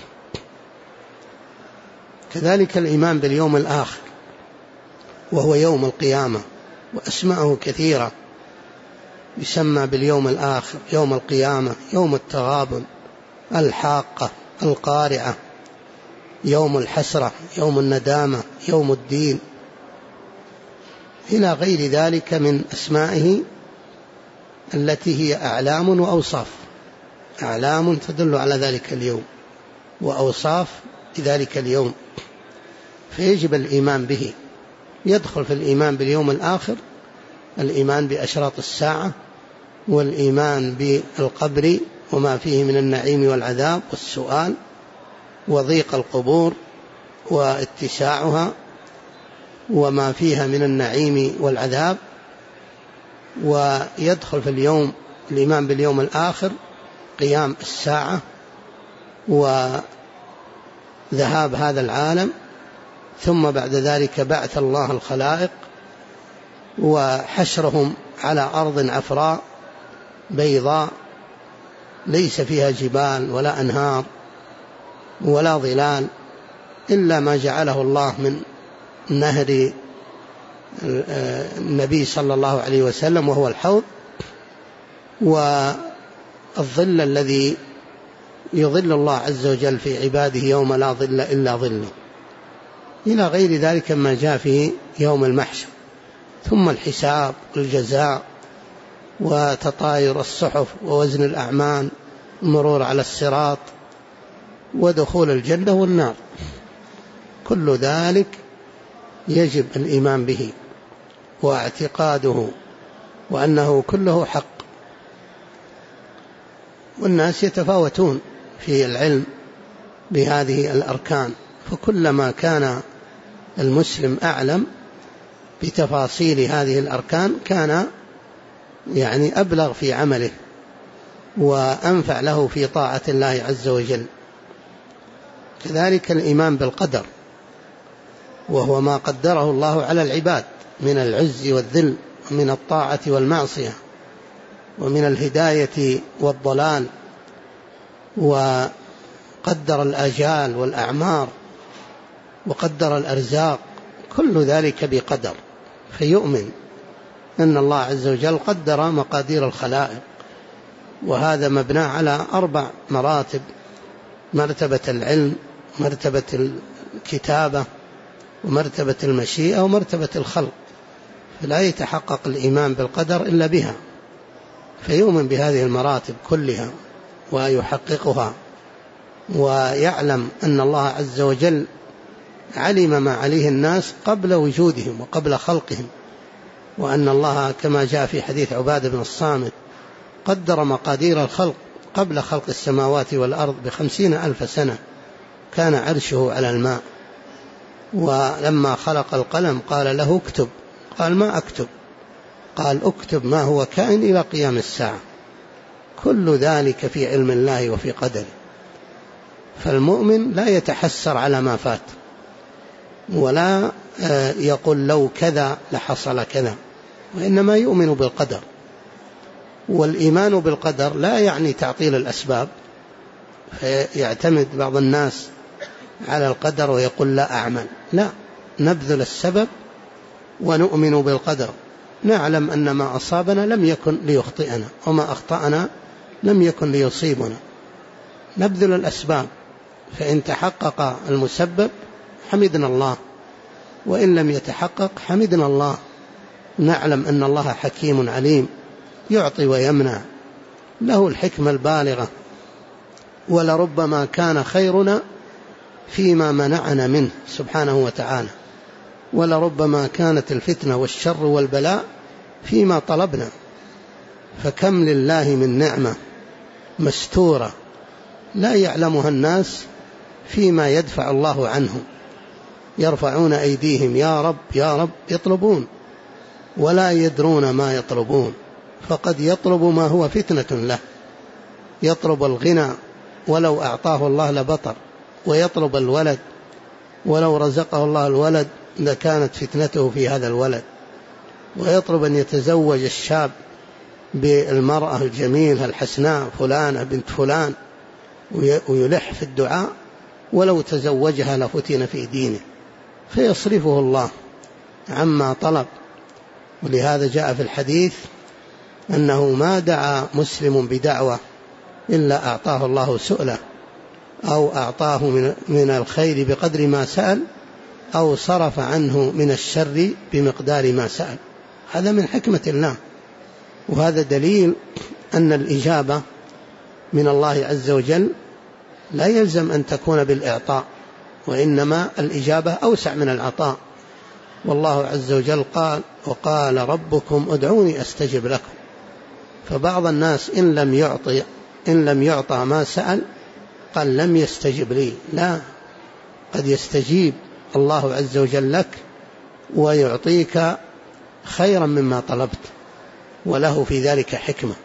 كذلك الإيمان باليوم الآخر وهو يوم القيامة، وأسماءه كثيرة، يسمى باليوم الآخر، يوم القيامة، يوم التغابن، الحاقة، القارعة، يوم الحسرة، يوم الندامة، يوم الدين، إلى غير ذلك من أسمائه التي هي أعلام وأوصاف، أعلام تدل على ذلك اليوم وأوصاف لذلك اليوم، فيجب الإيمان به. يدخل في الإيمان باليوم الآخر الإيمان بأشراط الساعة، والإيمان بالقبر وما فيه من النعيم والعذاب والسؤال وضيق القبور واتساعها وما فيها من النعيم والعذاب. ويدخل في الإيمان باليوم الآخر قيام الساعة وذهاب هذا العالم، ثم بعد ذلك بعث الله الخلائق وحشرهم على أرض عفراء بيضاء ليس فيها جبال ولا أنهار ولا ظلال إلا ما جعله الله من نهر النبي صلى الله عليه وسلم وهو الحوض، والظل الذي يظل الله عز وجل في عباده يوم لا ظل إلا ظله، إلى غير ذلك ما جاء في يوم المحشر، ثم الحساب والجزاء وتطاير الصحف ووزن الأعمال، المرور على الصراط، ودخول الجنة والنار. كل ذلك يجب الإيمان به واعتقاده، وأنه كله حق. والناس يتفاوتون في العلم بهذه الأركان، فكلما كان المسلم أعلم بتفاصيل هذه الأركان كان أبلغ في عمله وأنفع له في طاعة الله عز وجل. كذلك الإيمان بالقدر، وهو ما قدره الله على العباد من العز والذل، ومن الطاعة والمعصية، ومن الهداية والضلال، وقدر الآجال والأعمار، وقدر الأرزاق، كل ذلك بقدر، فيؤمن أن الله عز وجل قدر مقادير الخلائق، وهذا مبنى على 4 مراتب: مرتبة العلم، مرتبة الكتابة، ومرتبة المشيئة، ومرتبة الخلق. فلا يتحقق الإيمان بالقدر إلا بها، فيؤمن بهذه المراتب كلها ويحققها، ويعلم أن الله عز وجل علم ما عليه الناس قبل وجودهم وقبل خلقهم، وأن الله كما جاء في حديث عبادة بن الصامت قدر مقادير الخلق قبل خلق السماوات والأرض ب50,000 سنة، كان عرشه على الماء، ولما خلق القلم قال له اكتب، قال ما أكتب، قال اكتب ما هو كائن إلى قيام الساعة. كل ذلك في علم الله وفي قدره. فالمؤمن لا يتحسر على ما فات، ولا يقول لو كذا لحصل كذا، وإنما يؤمن بالقدر. والإيمان بالقدر لا يعني تعطيل الأسباب، فيعتمد بعض الناس على القدر ويقول لا أعمل، لا، نبذل السبب ونؤمن بالقدر، نعلم أن ما أصابنا لم يكن ليخطئنا، وما أخطأنا لم يكن ليصيبنا، نبذل الأسباب، فإن تحقق المسبب حمدنا الله، وإن لم يتحقق حمدنا الله. نعلم أن الله حكيم عليم، يعطي ويمنع، له الحكمة البالغة، ولربما كان خيرنا فيما منعنا منه سبحانه وتعالى، ولربما كانت الفتنة والشر والبلاء فيما طلبنا. فكم لله من نعمة مستورة لا يعلمها الناس فيما يدفع الله عنهم، يرفعون أيديهم يا رب يا رب يطلبون ولا يدرون ما يطلبون، فقد يطلب ما هو فتنة له، يطلب الغنى ولو أعطاه الله لبطر، ويطلب الولد ولو رزقه الله الولد لكانت فتنته في هذا الولد، ويطلب أن يتزوج الشاب بالمرأة الجميلة الحسناء فلانة بنت فلان، ويلح في الدعاء ولو تزوجها لفتن في دينه، فيصرفه الله عما طلب. ولهذا جاء في الحديث أنه ما دعا مسلم بدعوة إلا أعطاه الله سؤله، أو أعطاه من الخير بقدر ما سأل، أو صرف عنه من الشر بمقدار ما سأل. هذا من حكمة الله، وهذا دليل أن الإجابة من الله عز وجل لا يلزم أن تكون بالإعطاء، وإنما الإجابة أوسع من العطاء. والله عز وجل قال وقال ربكم ادعوني أستجب لكم. فبعض الناس إن لم يعطى ما سأل قال لم يستجب لي، لا، قد يستجيب الله عز وجل لك ويعطيك خيرا مما طلبت، وله في ذلك حكمة.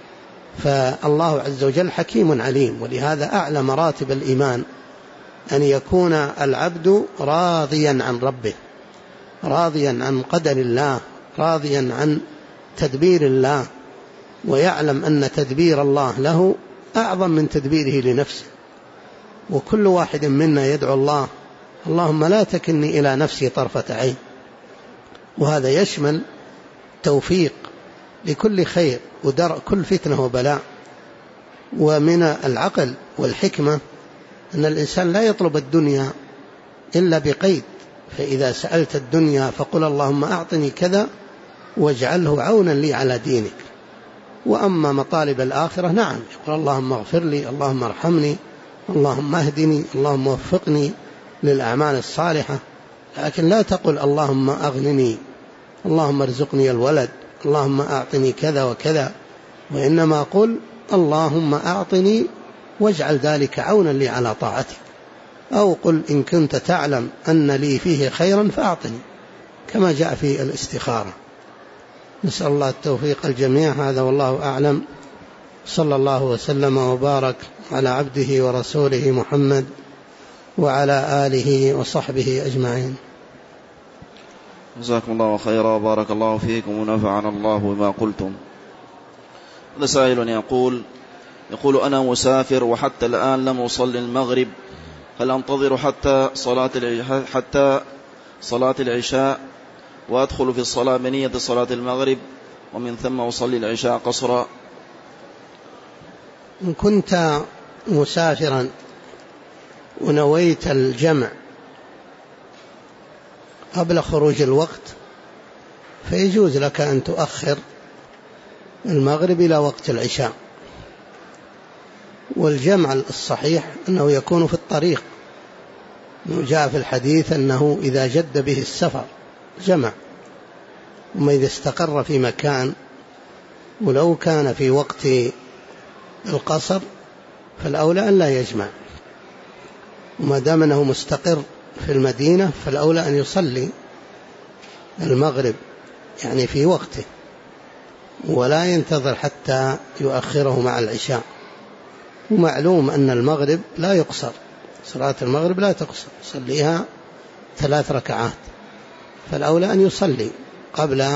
فالله عز وجل حكيم عليم، ولهذا أعلى مراتب الإيمان أن يكون العبد راضيا عن ربه، راضيا عن قدر الله، راضيا عن تدبير الله، ويعلم أن تدبير الله له أعظم من تدبيره لنفسه. وكل واحد منا يدعو الله اللهم لا تكلني إلى نفسي طرفة عين، وهذا يشمل توفيق لكل خير ودرء كل فتنة وبلاء. ومن العقل والحكمة أن الإنسان لا يطلب الدنيا إلا بقيد، فإذا سألت الدنيا فقل اللهم أعطني كذا واجعله عونا لي على دينك. وأما مطالب الآخرة نعم يقول اللهم اغفر لي، اللهم ارحمني، اللهم اهدني، اللهم وفقني للأعمال الصالحة، لكن لا تقل اللهم أغنني، اللهم ارزقني الولد، اللهم أعطني كذا وكذا، وإنما قل اللهم أعطني واجعل ذلك عونا لي على طاعتك، أو قل إن كنت تعلم أن لي فيه خيرا فأعطني، كما جاء في الاستخارة. نسأل الله التوفيق الجميع. هذا والله أعلم، صلى الله وسلم وبارك على عبده ورسوله محمد وعلى آله وصحبه أجمعين. جزاكم الله خيرا وبارك الله فيكم ونفعنا الله بما قلتم. هذا سائل يقول أنا مسافر وحتى الآن لم أصلي المغرب، هل أنتظر حتى صلاة العشاء وأدخل في الصلاة بنية صلاة المغرب ومن ثم أصلي العشاء قصرا. إن كنت مسافرا ونويت الجمع قبل خروج الوقت فيجوز لك أن تؤخر المغرب إلى وقت العشاء. والجمع الصحيح أنه يكون في الطريق، جاء في الحديث أنه إذا جد به السفر جمع، وما إذا استقر في مكان ولو كان في وقت القصر فالأولى أن لا يجمع، وما دام أنه مستقر في المدينة فالأولى أن يصلي المغرب يعني في وقته ولا ينتظر حتى يؤخره مع العشاء. ومعلوم أن المغرب لا يقصر، صلاة المغرب لا تقصر، يصليها 3 ركعات، فالأولى أن يصلي قبل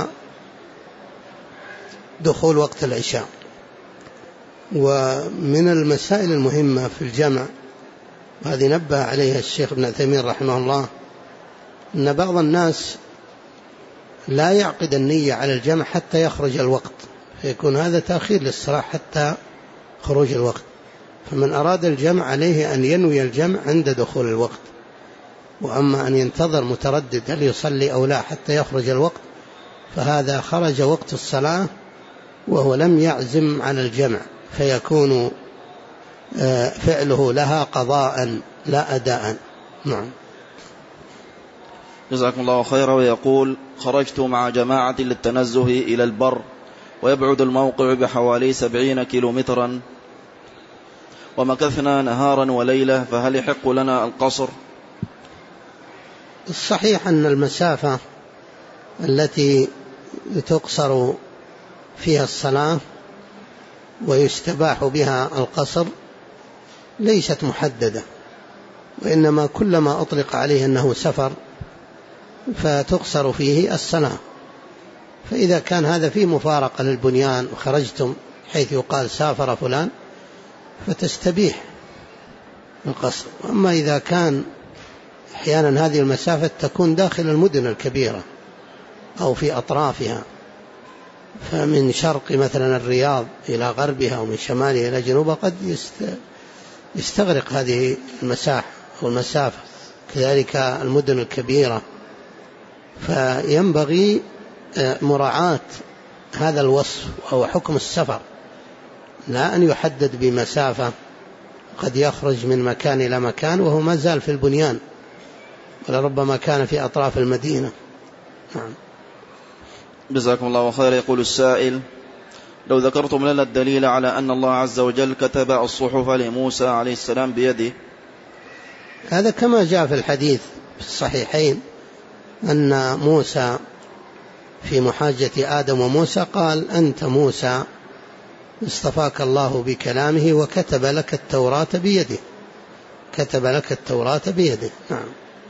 دخول وقت العشاء. ومن المسائل المهمة في الجمع وهذه نبه عليها الشيخ ابن تيمية رحمه الله، أن بعض الناس لا يعقد النية على الجمع حتى يخرج الوقت، فيكون هذا تأخير للصلاة حتى خروج الوقت. فمن أراد الجمع عليه أن ينوي الجمع عند دخول الوقت، وأما أن ينتظر متردد هل يصلي أو لا حتى يخرج الوقت فهذا خرج وقت الصلاة وهو لم يعزم على الجمع، فيكون فعله لها قضاء لا أداء. نعم. جزاكم الله خيرا. ويقول: خرجت مع جماعة للتنزه إلى البر ويبعد الموقع بحوالي 70 كيلومترا ومكثنا نهارا وليلة، فهل يحق لنا القصر؟ الصحيح أن المسافة التي تقصر فيها الصلاة ويستباح بها القصر ليست محددة، وإنما كلما أطلق عليه أنه سفر فتقصر فيه الصلاة. فإذا كان هذا فيه مفارقة للبنيان وخرجتم حيث يقال سافر فلان فتستبيح القصر. أما إذا كان أحيانا هذه المسافة تكون داخل المدن الكبيرة أو في أطرافها، فمن شرق مثلا الرياض إلى غربها ومن شمالها إلى جنوبها قد يستغرق هذه المساحة أو المسافة، كذلك المدن الكبيرة. فينبغي مراعاة هذا الوصف أو حكم السفر، لا أن يحدد بمسافة قد يخرج من مكان إلى مكان وهو ما زال في البنيان، ولربما كان في أطراف المدينة. نعم. جزاكم الله خير. يقول السائل: لو ذكرتم لنا الدليل على أن الله عز وجل كتب الصحف لموسى عليه السلام بيده. هذا كما جاء في الحديث في الصحيحين أن موسى في محاجة آدم وموسى قال: أنت موسى اصطفاك الله بكلامه وكتب لك التوراة بيده، كتب لك التوراة بيده. نعم.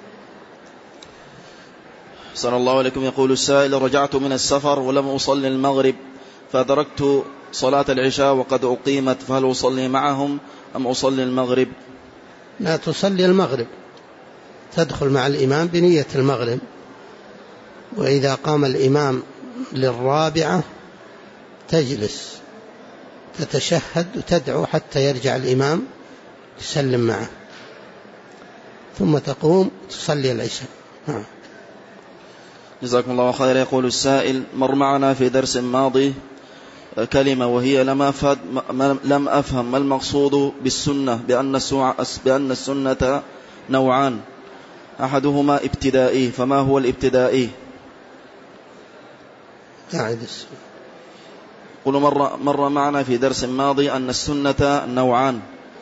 صلى الله عليكم. يقول السائل: رجعت من السفر ولم أصلي المغرب فأدركت صلاة العشاء وقد أقيمت، فهل أصلي معهم أم أصلي المغرب؟ لا تصلي المغرب، تدخل مع الإمام بنية المغرب، وإذا قام الإمام للرابعة تجلس تتشهد وتدعو حتى يرجع الإمام تسلم معه، ثم تقوم تصلي العشاء. نعم. جزاكم الله خير. يقول السائل: مر معنا في درس ماضي كلمة وهي لم أفهم ما المقصود بالسنة، بأن السنة نوعان، أحدهما ابتدائي، فما هو الابتدائي؟ قل مر معنا في درس ماضي أن السنة نوعان،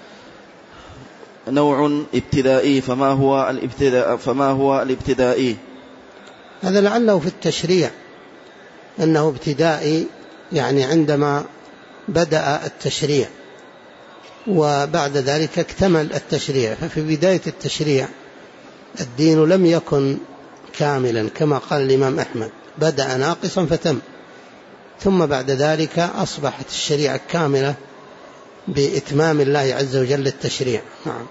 نوع ابتدائي، فما هو الابتدائي؟ هذا لعله في التشريع، أنه ابتدائي يعني عندما بدأ التشريع وبعد ذلك اكتمل التشريع، ففي بداية التشريع الدين لم يكن كاملا كما قال الإمام أحمد، بدأ ناقصا فتم، ثم بعد ذلك أصبحت الشريعة كاملة بإتمام الله عز وجل التشريع. نعم.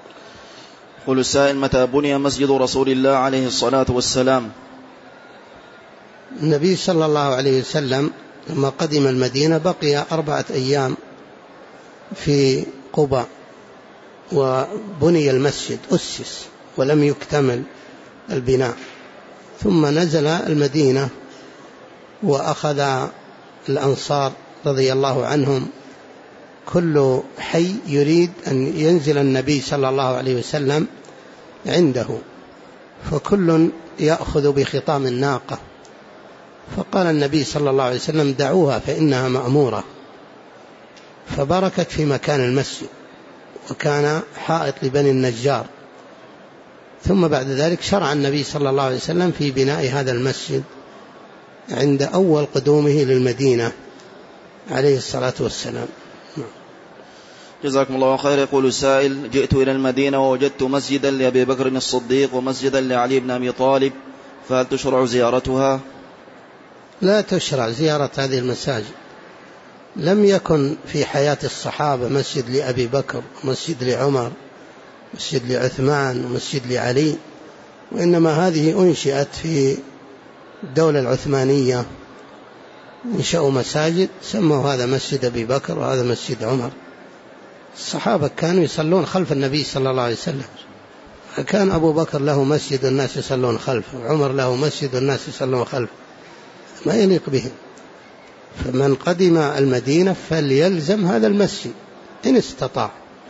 قل السائل: متى بني مسجد رسول الله عليه الصلاة والسلام؟ النبي صلى الله عليه وسلم لما قدم المدينة بقي 4 أيام في قباء، وبني المسجد أسس ولم يكتمل البناء، ثم نزل المدينة وأخذ الأنصار رضي الله عنهم كل حي يريد أن ينزل النبي صلى الله عليه وسلم عنده، فكل يأخذ بخطام الناقة، فقال النبي صلى الله عليه وسلم دعوها فإنها مأمورة، فبركت في مكان المسجد، وكان حائط لبني النجار. ثم بعد ذلك شرع النبي صلى الله عليه وسلم في بناء هذا المسجد عند أول قدومه للمدينة عليه الصلاة والسلام. جزاكم الله خير. يقول السائل: جئت إلى المدينة ووجدت مسجدا لأبي بكر الصديق ومسجدا لعلي بن أبي طالب، فهل تشرع زيارتها؟ لا تشرع زيارة هذه المساجد. لم يكن في حياة الصحابة مسجد لأبي بكر ومسجد لعمر ومسجد لعثمان ومسجد لعلي، وإنما هذه أنشئت في الدولة العثمانية، انشأوا مساجد سموا هذا مسجد أبي بكر وهذا مسجد عمر. الصحابة كانوا يصلون خلف النبي صلى الله عليه وسلم، كان أبو بكر له مسجد الناس يصلون خلفه، وعمر له مسجد الناس يصلون خلفه، ما يليق بهم. فمن قدم المدينة فليلزم هذا المسجد إن استطاع،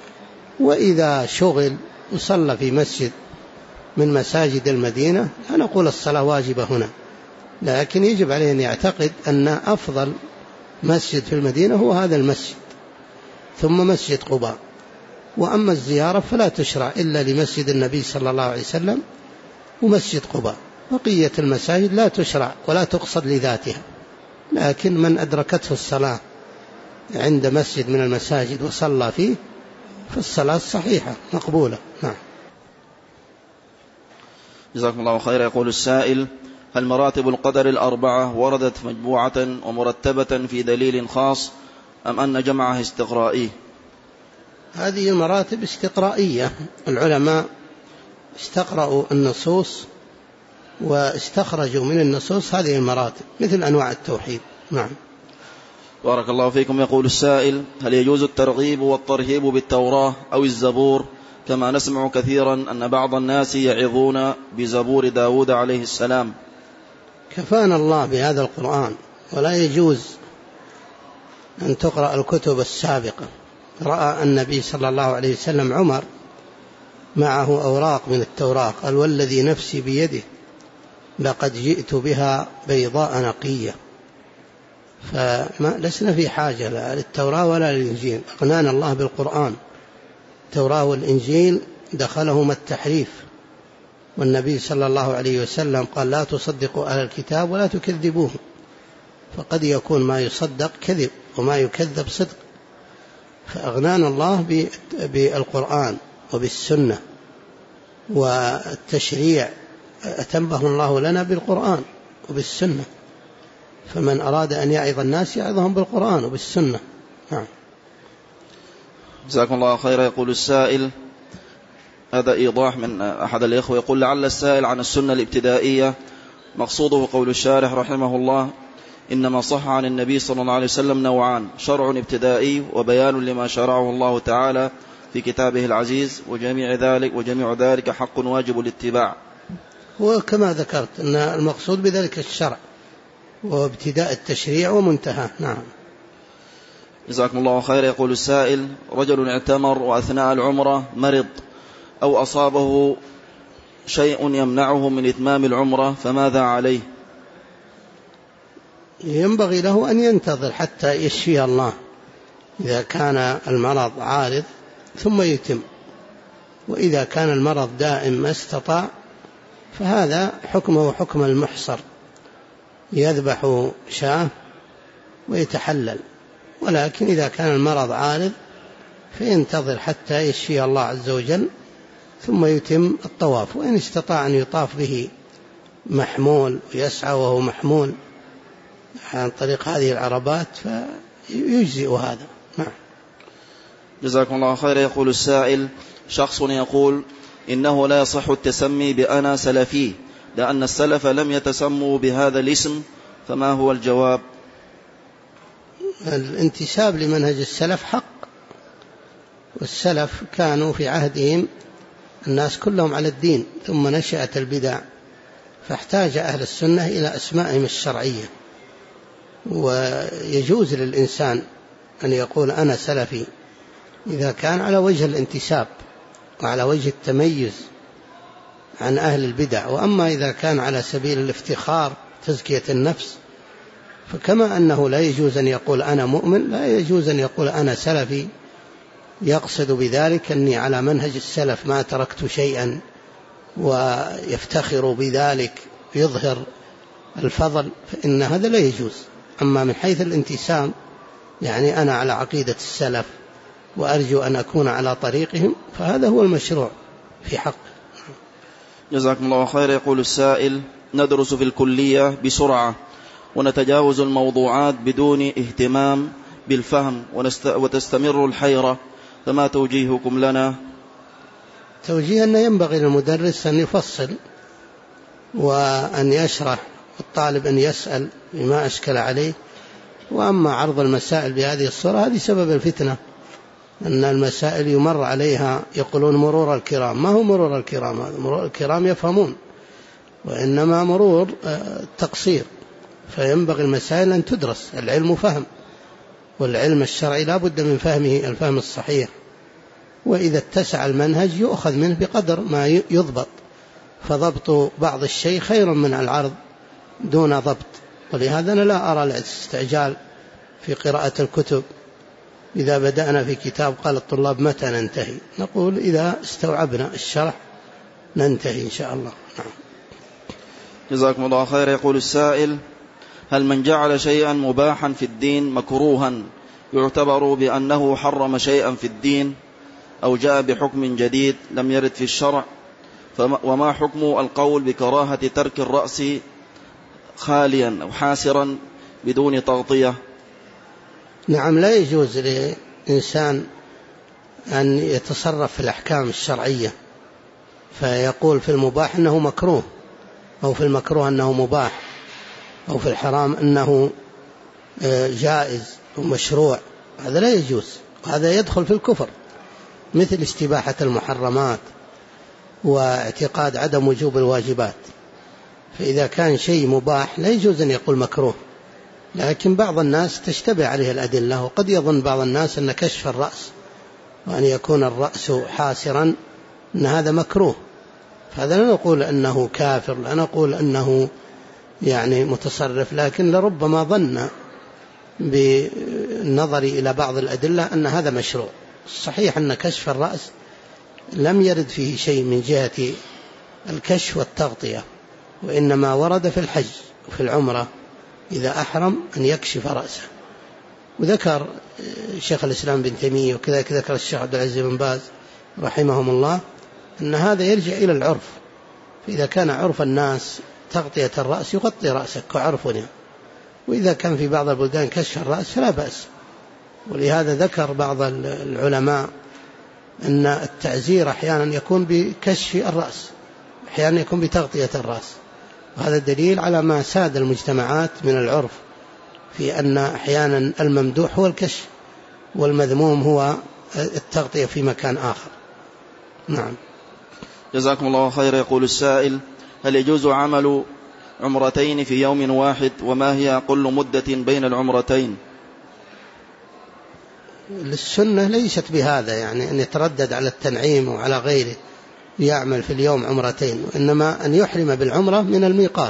وإذا شغل وصلى في مسجد من مساجد المدينة لا نقول الصلاة واجبة هنا، لكن يجب عليه أن يعتقد أن أفضل مسجد في المدينة هو هذا المسجد ثم مسجد قباء. وأما الزيارة فلا تشرع إلا لمسجد النبي صلى الله عليه وسلم ومسجد قباء، بقية المساجد لا تشرع ولا تقصد لذاتها، لكن من أدركته الصلاة عند مسجد من المساجد وصلى فيه فالصلاة صحيحة مقبولة. نعم. جزاكم الله خير. يقول السائل: هل مراتب القدر 4 وردت مجموعة ومرتبة في دليل خاص، أم أن جمعها استقرائي؟ هذه المراتب استقرائية، العلماء استقرأوا النصوص واستخرجوا من النصوص هذه المراتب مثل أنواع التوحيد. نعم. بارك الله فيكم. يقول السائل: هل يجوز الترغيب والترهيب بالتوراة أو الزبور، كما نسمع كثيرا أن بعض الناس يعظون بزبور داود عليه السلام؟ كفانا الله بهذا القرآن، ولا يجوز أن تقرأ الكتب السابقة. رأى النبي صلى الله عليه وسلم عمر معه أوراق من التوراة، قال: والذي نفسي بيده لقد جئت بها بيضاء نقية. فلسنا في حاجة لا للتوراة ولا للإنجيل، أغنانا الله بالقرآن. التوراة والإنجيل دخلهما التحريف، والنبي صلى الله عليه وسلم قال: لا تصدقوا أهل الكتاب ولا تكذبوه، فقد يكون ما يصدق كذب وما يكذب صدق. فأغنانا الله بالقرآن وبالسنة، والتشريع أتمه الله لنا بالقرآن وبالسنة، فمن أراد أن يعظ الناس يعظهم بالقرآن وبالسنة. نعم. جزاكم الله خيرا. يقول السائل: هذا إيضاح من أحد الإخوة، يقول: لعل السائل عن السنة الابتدائية مقصوده قول الشارح رحمه الله: إنما صح عن النبي صلى الله عليه وسلم نوعان: شرع ابتدائي وبيان لما شرعه الله تعالى في كتابه العزيز، وجميع ذلك حق واجب الاتباع. وكما ذكرت أن المقصود بذلك الشرع وابتداء التشريع ومنتهى. نعم. جزاكم الله خير. يقول السائل: رجل اعتمر وأثناء العمرة مرض أو أصابه شيء يمنعه من إتمام العمرة، فماذا عليه؟ ينبغي له أن ينتظر حتى يشفي الله إذا كان المرض عارض ثم يتم، وإذا كان المرض دائم ما استطاع فهذا حكمه حكم المحصر، يذبح شاة ويتحلل. ولكن إذا كان المرض عارض فينتظر حتى يشفي الله عز وجل ثم يتم الطواف، وإن استطاع أن يطاف به محمول ويسعى وهو محمول عن طريق هذه العربات فيجزئ هذا. نعم. جزاكم الله خير. يقول السائل: شخص يقول: إنه لا يصح التسمي بأنا سلفي لأن السلف لم يتسموا بهذا الاسم، فما هو الجواب؟ الانتساب لمنهج السلف حق، والسلف كانوا في عهدهم الناس كلهم على الدين، ثم نشأت البدع فاحتاج أهل السنة إلى أسمائهم الشرعية. ويجوز للإنسان أن يقول أنا سلفي إذا كان على وجه الانتساب وعلى وجه التميز عن أهل البدع. وأما إذا كان على سبيل الافتخار تزكية النفس، فكما أنه لا يجوز أن يقول أنا مؤمن، لا يجوز أن يقول أنا سلفي يقصد بذلك أني على منهج السلف ما تركت شيئا ويفتخر بذلك يظهر الفضل، فإن هذا لا يجوز. أما من حيث الانتساب يعني أنا على عقيدة السلف وأرجو أن أكون على طريقهم، فهذا هو المشروع في حق. جزاكم الله خير. يقول السائل: ندرس في الكلية بسرعة ونتجاوز الموضوعات بدون اهتمام بالفهم وتستمر الحيرة، فما توجيهكم لنا؟ توجيه أن ينبغي للمدرس أن يفصل وأن يشرح، والطالب أن يسأل بما أشكل عليه. وأما عرض المسائل بهذه الصورة هذه سبب الفتنة، أن المسائل يمر عليها يقولون مرور الكرام. ما هو مرور الكرام؟ مرور الكرام يفهمون، وإنما مرور تقصير. فينبغي المسائل أن تدرس، العلم فهم، والعلم الشرعي لا بد من فهمه الفهم الصحيح. وإذا اتسع المنهج يؤخذ منه بقدر ما يضبط، فضبط بعض الشيء خير من العرض دون ضبط. ولهذا أنا لا أرى الاستعجال في قراءة الكتب. إذا بدأنا في كتاب قال الطلاب متى ننتهي؟ نقول إذا استوعبنا الشرح ننتهي إن شاء الله. نعم. جزاكم الله خير. يقول السائل: هل من جعل شيئا مباحا في الدين مكروها يعتبر بأنه حرم شيئا في الدين، أو جاء بحكم جديد لم يرد في الشرع؟ وما حكم القول بكراهة ترك الرأس خاليا أو حاسرا بدون تغطية؟ نعم، لا يجوز لإنسان أن يتصرف في الأحكام الشرعية فيقول في المباح أنه مكروه، أو في المكروه أنه مباح، أو في الحرام أنه جائز ومشروع. هذا لا يجوز، وهذا يدخل في الكفر، مثل استباحة المحرمات واعتقاد عدم وجوب الواجبات. فإذا كان شيء مباح لا يجوز أن يقول مكروه. لكن بعض الناس تشتبه عليه الأدلة، وقد يظن بعض الناس أن كشف الرأس وأن يكون الرأس حاسرا أن هذا مكروه. فهذا لا نقول أنه كافر، لا نقول أنه يعني متصرف، لكن لربما ظن بالنظر إلى بعض الأدلة أن هذا مشروع. الصحيح أن كشف الرأس لم يرد فيه شيء من جهة الكشف والتغطية، وإنما ورد في الحج وفي العمرة إذا أحرم أن يكشف رأسه. وذكر شيخ الإسلام بن تيمية وكذلك ذكر الشيخ عبد العزيز بن باز رحمهم الله أن هذا يرجع إلى العرف. فإذا كان عرف الناس تغطية الرأس يغطي رأسك كعرفنا، وإذا كان في بعض البلدان كشف الرأس فلا بأس. ولهذا ذكر بعض العلماء أن التعزير أحيانا يكون بكشف الرأس، أحيانا يكون بتغطية الرأس. وهذا دليل على ما ساد المجتمعات من العرف في أن أحيانا الممدوح هو الكشف والمذموم هو التغطية في مكان آخر. نعم. جزاكم الله خير. يقول السائل: هل يجوز عمل عمرتين في يوم واحد؟ وما هي أقل مدة بين العمرتين؟ السنة ليست بهذا، يعني أن يتردد على التنعيم وعلى غيره يعمل في اليوم عمرتين، وإنما أن يحرم بالعمرة من الميقات.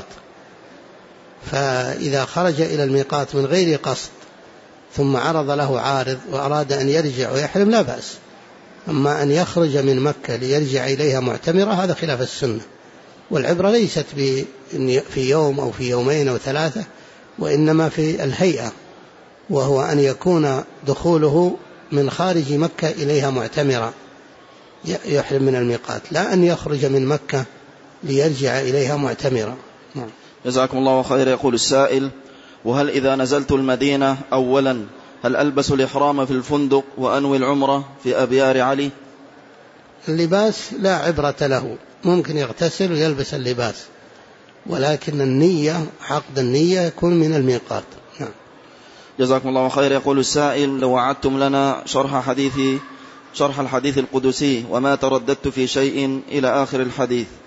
فإذا خرج إلى الميقات من غير قصد ثم عرض له عارض وأراد أن يرجع ويحرم لا بأس. أما أن يخرج من مكة ليرجع إليها معتمرة هذا خلاف السنة. والعبرة ليست في يوم أو في يومين أو ثلاثة، وإنما في الهيئة، وهو أن يكون دخوله من خارج مكة إليها معتمرة يحرم من الميقات، لا أن يخرج من مكة ليرجع إليها معتمرة. جزاكم الله خير. يقول السائل: وهل إذا نزلت المدينة أولا هل ألبس الإحرام في الفندق وأنوي العمرة في أبيار علي؟ اللباس لا عبرة له، ممكن يغتسل ويلبس اللباس، ولكن النية، عقد النية يكون من الميقات. نعم. جزاكم الله خير. يقول السائل: لو وعدتم لنا شرح الحديث القدسي وما ترددت في شيء إلى آخر الحديث،